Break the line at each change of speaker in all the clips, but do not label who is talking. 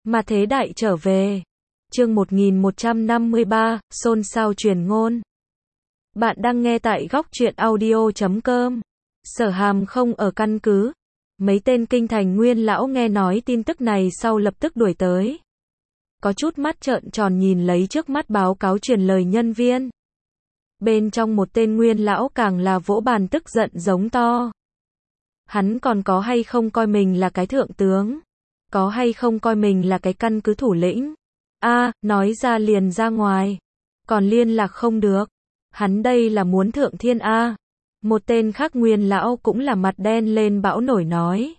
Mà thế đại trở về. Chương 1153, xôn xao truyền ngôn. Bạn đang nghe tại góc truyện audio.com. Sở Hàm không ở căn cứ. Mấy tên kinh thành nguyên lão nghe nói tin tức này sau lập tức đuổi tới. Có chút mắt trợn tròn nhìn lấy trước mắt báo cáo truyền lời nhân viên. Bên trong một tên nguyên lão càng là vỗ bàn tức giận giống to. Hắn còn có hay không coi mình là cái thượng tướng? Có hay không coi mình là cái căn cứ thủ lĩnh? Nói ra liền ra ngoài. Còn liên lạc không được. Hắn đây là muốn thượng thiên Một tên khác nguyên lão cũng là mặt đen lên bão nổi nói.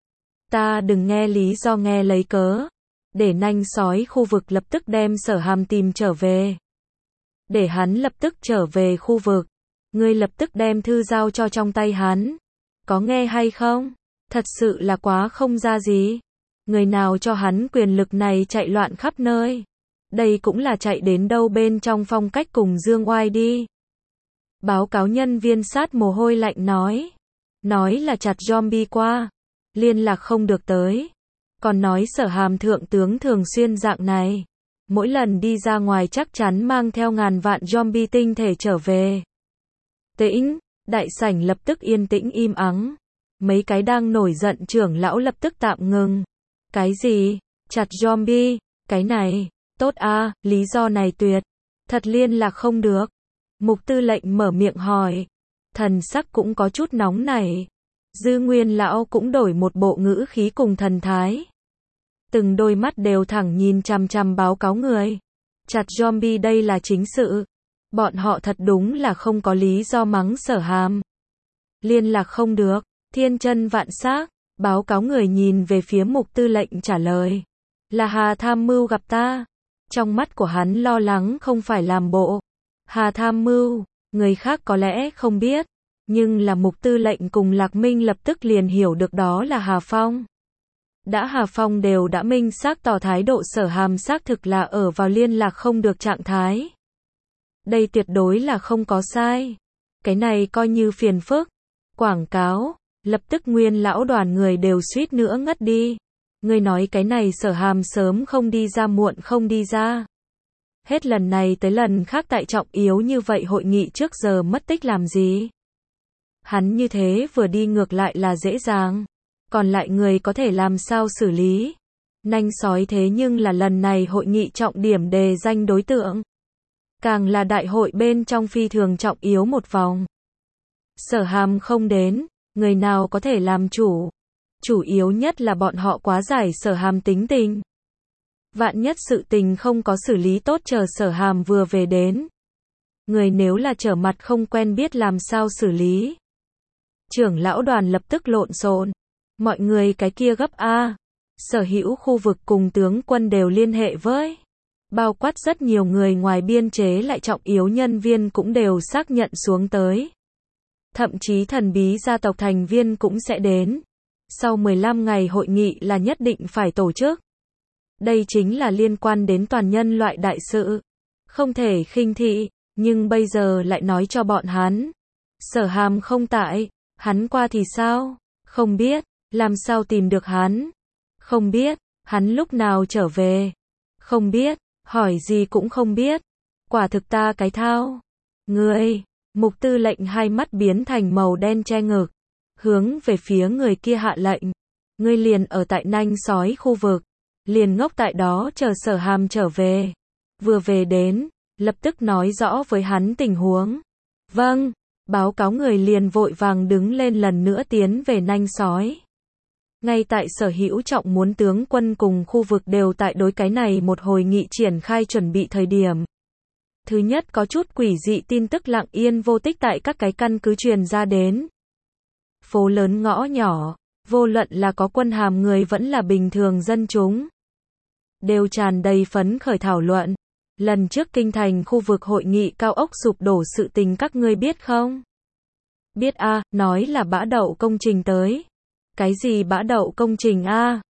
Ta đừng nghe lý do nghe lấy cớ. Để nanh sói khu vực lập tức đem Sở Hàm tìm trở về. Để hắn lập tức trở về khu vực. Ngươi lập tức đem thư giao cho trong tay hắn. Có nghe hay không? Thật sự là quá không ra gì. Người nào cho hắn quyền lực này chạy loạn khắp nơi. Đây cũng là chạy đến đâu bên trong phong cách cùng dương oai đi. Báo cáo nhân viên sát mồ hôi lạnh nói. Nói là chặt zombie qua. Liên lạc không được tới. Còn nói Sở Hàm thượng tướng thường xuyên dạng này. Mỗi lần đi ra ngoài chắc chắn mang theo ngàn vạn zombie tinh thể trở về. Tĩnh, đại sảnh lập tức yên tĩnh im ắng. Mấy cái đang nổi giận trưởng lão lập tức tạm ngừng. Cái gì? Chặt zombie? Cái này, tốt lý do này tuyệt. Thật liên lạc không được. Mục tư lệnh mở miệng hỏi. Thần sắc cũng có chút nóng nảy. Dư nguyên lão cũng đổi một bộ ngữ khí cùng thần thái. Từng đôi mắt đều thẳng nhìn chằm chằm báo cáo người. Chặt zombie đây là chính sự. Bọn họ thật đúng là không có lý do mắng Sở Hàm. Liên lạc không được, thiên chân vạn xác. Báo cáo người nhìn về phía mục tư lệnh trả lời. Là Hà Tham Mưu gặp ta. Trong mắt của hắn lo lắng không phải làm bộ. Hà Tham Mưu, người khác có lẽ không biết. Nhưng là mục tư lệnh cùng Lạc Minh lập tức liền hiểu được đó là Hà Phong. Hà Phong đều đã minh xác tỏ thái độ Sở Hàm xác thực là ở vào liên lạc không được trạng thái. Đây tuyệt đối là không có sai. Cái này coi như phiền phức. Quảng cáo. Lập tức nguyên lão đoàn người đều suýt nữa ngất đi. Người nói cái này Sở Hàm sớm không đi ra muộn không đi ra. Hết lần này tới lần khác tại trọng yếu như vậy hội nghị trước giờ mất tích làm gì. Hắn như thế vừa đi ngược lại là dễ dàng. Còn lại người có thể làm sao xử lý. Nanh sói thế nhưng là lần này hội nghị trọng điểm đề danh đối tượng. Càng là đại hội bên trong phi thường trọng yếu một vòng. Sở Hàm không đến. Người nào có thể làm chủ? Chủ yếu nhất là bọn họ quá giải Sở Hàm tính tình. Vạn nhất sự tình không có xử lý tốt chờ Sở Hàm vừa về đến. Người nếu là trở mặt không quen biết làm sao xử lý. Trưởng lão đoàn lập tức lộn xộn. Mọi người cái kia gấp Sở hữu khu vực cùng tướng quân đều liên hệ với. Bao quát rất nhiều người ngoài biên chế lại trọng yếu nhân viên cũng đều xác nhận xuống tới. Thậm chí thần bí gia tộc thành viên cũng sẽ đến. Sau 15 ngày hội nghị là nhất định phải tổ chức. Đây chính là liên quan đến toàn nhân loại đại sự. Không thể khinh thị, nhưng bây giờ lại nói cho bọn hắn. Sở Hàm không tại, hắn qua thì sao? Không biết, làm sao tìm được hắn? Không biết, hắn lúc nào trở về? Không biết, hỏi gì cũng không biết. Quả thực ta cái thao. Ngươi, mục tư lệnh hai mắt biến thành màu đen che ngực. Hướng về phía người kia hạ lệnh. Ngươi liền ở tại nanh sói khu vực. Liền ngốc tại đó chờ Sở Hàm trở về. Vừa về đến, lập tức nói rõ với hắn tình huống. Vâng, báo cáo người liền vội vàng đứng lên lần nữa tiến về nanh sói. Ngay tại sở hữu trọng muốn tướng quân cùng khu vực đều tại đối cái này một hồi nghị triển khai chuẩn bị thời điểm. Thứ nhất có chút quỷ dị tin tức lặng yên vô tích tại các cái căn cứ truyền ra đến. Phố lớn ngõ nhỏ, vô luận là có quân hàm người vẫn là bình thường dân chúng. Đều tràn đầy phấn khởi thảo luận. Lần trước kinh thành khu vực hội nghị cao ốc sụp đổ sự tình các ngươi biết không? Biết nói là bã đậu công trình tới. Cái gì bã đậu công trình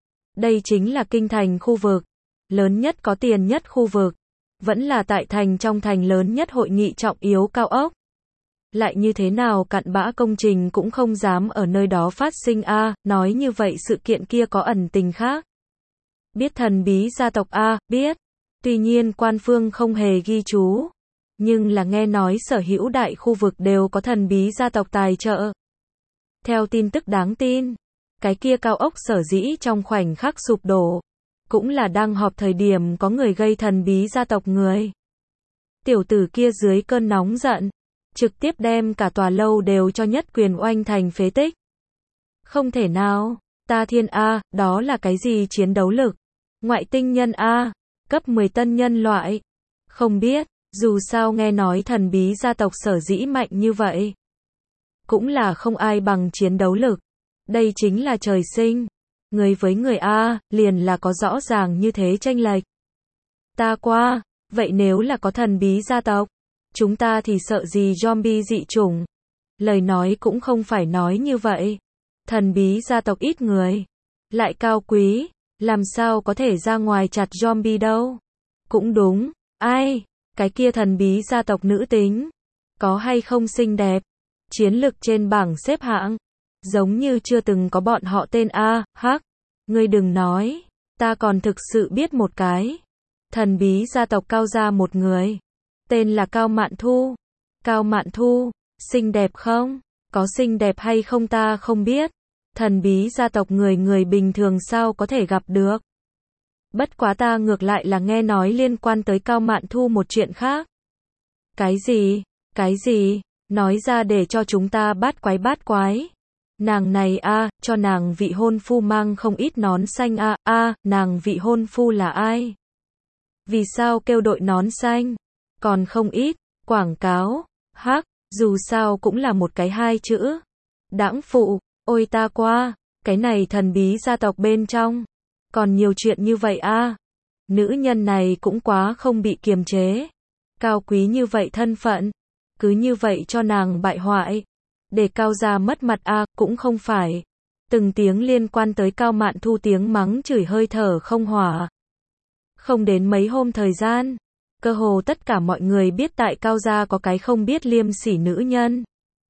Đây chính là kinh thành khu vực. Lớn nhất có tiền nhất khu vực. Vẫn là tại thành trong thành lớn nhất hội nghị trọng yếu cao ốc. Lại như thế nào cặn bã công trình cũng không dám ở nơi đó phát sinh nói như vậy sự kiện kia có ẩn tình khác. Biết thần bí gia tộc a, biết. Tuy nhiên quan phương không hề ghi chú. Nhưng là nghe nói sở hữu đại khu vực đều có thần bí gia tộc tài trợ. Theo tin tức đáng tin, cái kia cao ốc sở dĩ trong khoảnh khắc sụp đổ, cũng là đang họp thời điểm có người gây thần bí gia tộc người. Tiểu tử kia dưới cơn nóng giận, trực tiếp đem cả tòa lâu đều cho nhất quyền oanh thành phế tích. Không thể nào, ta thiên A, đó là cái gì chiến đấu lực? Ngoại tinh nhân A, cấp 10 tân nhân loại. Không biết, dù sao nghe nói thần bí gia tộc sở dĩ mạnh như vậy. Cũng là không ai bằng chiến đấu lực. Đây chính là trời sinh. Người với người A, liền là có rõ ràng như thế chênh lệch. Ta qua, vậy nếu là có thần bí gia tộc, chúng ta thì sợ gì zombie dị chủng? Lời nói cũng không phải nói như vậy. Thần bí gia tộc ít người, lại cao quý, làm sao có thể ra ngoài chặt zombie đâu? Cũng đúng, ai, cái kia thần bí gia tộc nữ tính, có hay không xinh đẹp? Chiến lực trên bảng xếp hạng, giống như chưa từng có bọn họ tên A, hắc. Ngươi đừng nói, ta còn thực sự biết một cái. Thần bí gia tộc Cao gia một người, tên là Cao Mạn Thu. Cao Mạn Thu, xinh đẹp không? Có xinh đẹp hay không ta không biết. Thần bí gia tộc người bình thường sao có thể gặp được. Bất quá ta ngược lại là nghe nói liên quan tới Cao Mạn Thu một chuyện khác. Cái gì? Cái gì? Nói ra để cho chúng ta bát quái. Nàng này a, cho nàng vị hôn phu mang không ít nón xanh a, nàng vị hôn phu là ai? Vì sao kêu đội nón xanh? Còn không ít, quảng cáo, hắc, dù sao cũng là một cái hai chữ. Đãng phụ, ôi ta qua, cái này thần bí gia tộc bên trong. Còn nhiều chuyện như vậy a. Nữ nhân này cũng quá không bị kiềm chế. Cao quý như vậy thân phận, cứ như vậy cho nàng bại hoại. Để Cao gia mất mặt a, cũng không phải. Từng tiếng liên quan tới Cao Mạn Thu tiếng mắng chửi hơi thở không hỏa. Không đến mấy hôm thời gian, cơ hồ tất cả mọi người biết tại Cao gia có cái không biết liêm sỉ nữ nhân.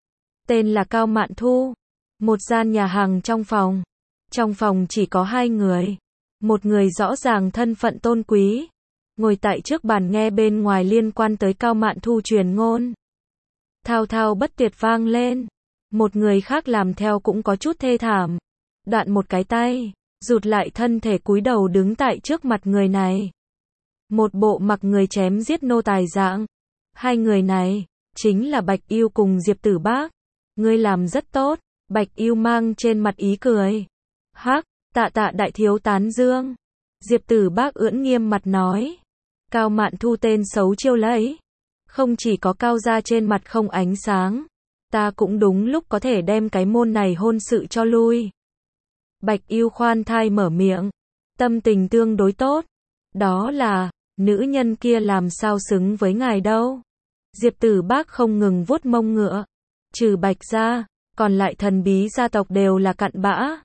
Tên là Cao Mạn Thu. Một gian nhà hàng trong phòng. Trong phòng chỉ có hai người. Một người rõ ràng thân phận tôn quý, ngồi tại trước bàn nghe bên ngoài liên quan tới Cao Mạn Thu truyền ngôn. Thao thao bất tuyệt vang lên. Một người khác làm theo cũng có chút thê thảm. Đoạn một cái tay, rụt lại thân thể cúi đầu đứng tại trước mặt người này. Một bộ mặc người chém giết nô tài dạng. Hai người này, chính là Bạch Yêu cùng Diệp Tử Bác. Ngươi làm rất tốt. Bạch Yêu mang trên mặt ý cười. Hắc, tạ đại thiếu tán dương. Diệp Tử Bác ưỡn nghiêm mặt nói. Cao Mạn Thu tên xấu chiêu lấy. Không chỉ có Cao gia trên mặt không ánh sáng. Ta cũng đúng lúc có thể đem cái môn này hôn sự cho lui. Bạch Yêu khoan thai mở miệng. Tâm tình tương đối tốt. Đó là, nữ nhân kia làm sao xứng với ngài đâu. Diệp Tử Bác không ngừng vuốt mông ngựa. Trừ Bạch gia, còn lại thần bí gia tộc đều là cặn bã.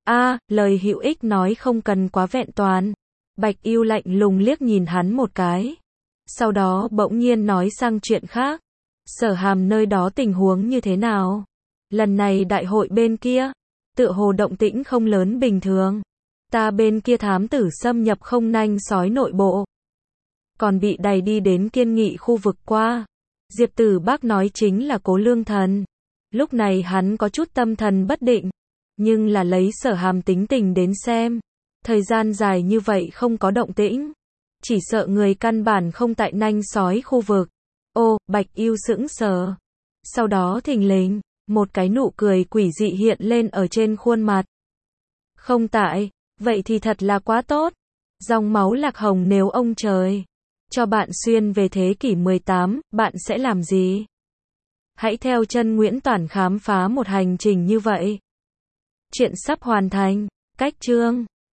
Lời hữu ích nói không cần quá vẹn toàn. Bạch Yêu lạnh lùng liếc nhìn hắn một cái. Sau đó bỗng nhiên nói sang chuyện khác. Sở Hàm nơi đó tình huống như thế nào? Lần này đại hội bên kia, tựa hồ động tĩnh không lớn bình thường. Ta bên kia thám tử xâm nhập không nanh sói nội bộ. Còn bị đày đi đến Kiên Nghị khu vực qua. Diệp Tử Bác nói chính là Cố Lương Thần. Lúc này hắn có chút tâm thần bất định. Nhưng là lấy Sở Hàm tính tình đến xem. Thời gian dài như vậy không có động tĩnh. Chỉ sợ người căn bản không tại nanh sói khu vực. Ô, Bạch Yêu sững sờ. Sau đó thình lình, một cái nụ cười quỷ dị hiện lên ở trên khuôn mặt. Không tại, vậy thì thật là quá tốt. Dòng máu lạc hồng nếu ông trời cho bạn xuyên về thế kỷ 18, bạn sẽ làm gì? Hãy theo chân Nguyễn Toản khám phá một hành trình như vậy. Chuyện sắp hoàn thành. Cách chương